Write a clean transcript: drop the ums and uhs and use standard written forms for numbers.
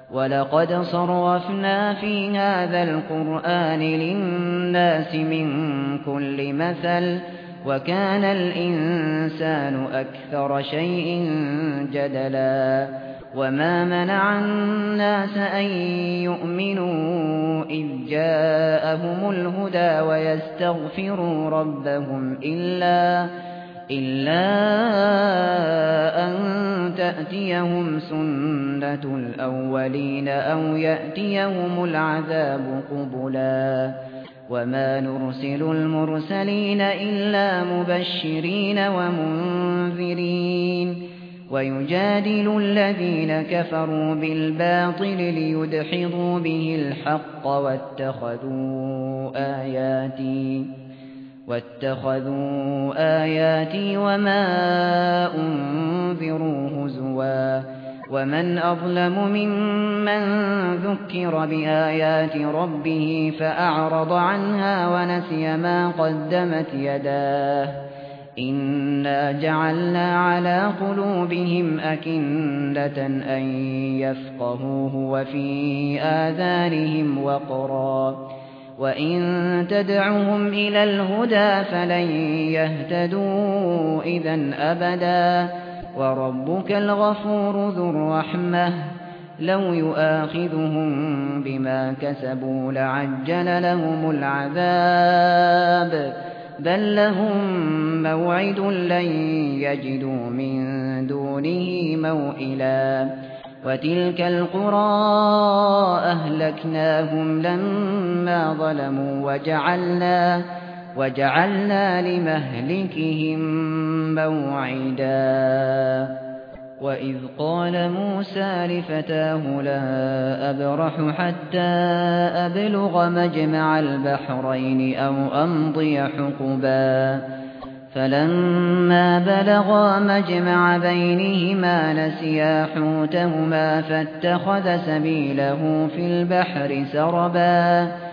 وَلَقَدْ صَرَّفْنَا فِي هَذَا الْقُرْآنِ لِلنَّاسِ مِنْ كُلِّ مَثَلٍ وَكَانَ الْإِنسَانُ أَكْثَرَ شَيْءٍ جَدَلًا وَمَا مَنَعَ النَّاسَ أَن يُؤْمِنُوا إِذْ جَاءَهُمُ الْهُدَىٰ وَيَسْتَغْفِرُوا رَبَّهُمْ إِلَّا أَن تَأْتِيَهُمْ سُنَّةُ الْأَوَّلِينَ أَوْ يَأْتِيَهُمُ الْعَذَابُ قُبُلًا وَمَا نُرْسِلُ الْمُرْسَلِينَ إِلَّا مُبَشِّرِينَ وَمُنذِرِينَ وَيُجَادِلُ الَّذِينَ كَفَرُوا بِالْبَاطِلِ لِيُدْحِضُوا بِهِ الْحَقَّ وَاتَّخَذُوا آيَاتِي وَمَا أُنذِرُوا هُزُوًا وَمَنْ أَظْلَمُ مِمَّنْ ذُكِّرَ بِآيَاتِ رَبِّهِ فَأَعْرَضَ عَنْهَا وَنَسِيَ مَا قَدَّمَتْ يَدَاهُ إِنَّا جَعَلْنَا عَلَى قُلُوبِهِمْ أَكِنَّةً أَن يَفْقَهُوهُ وَفِي آذَانِهِمْ وَقْرًا وَإِن تَدْعُهُمْ إِلَى الْهُدَىٰ فَلَن يَهْتَدُوا إِذًا أَبَدًا وَرَبُّكَ الْغَفُورُ ذُو الرَّحْمَةِ لَوْ يُؤَاخِذُهُم بِمَا كَسَبُوا لَعَجَّلَ لَهُمُ الْعَذَابَ بَل لَّهُم مَّوْعِدٌ لَّن يَجِدُوا مِن دُونِهِ مَوْئِلًا وَتِلْكَ الْقُرَىٰ أَهْلَكْنَاهُمْ لَمَّا ظَلَمُوا وَجَعَلْنَا لِمَهْلِكِهِم مَّوْعِدًا وَإِذْ قَالَ مُوسَىٰ لِفَتَاهُ لَا أَبْرَحُ حَتَّىٰ أَبْلُغَ مَجْمَعَ الْبَحْرَيْنِ أَوْ أَمْضِيَ حُقُبًا فَلَمَّا بَلَغَا مَجْمَعَ بَيْنِهِمَا نَسِيَا حُوتَهُمَا فَاتَّخَذَ سَبِيلَهُ فِي الْبَحْرِ سَرَبًا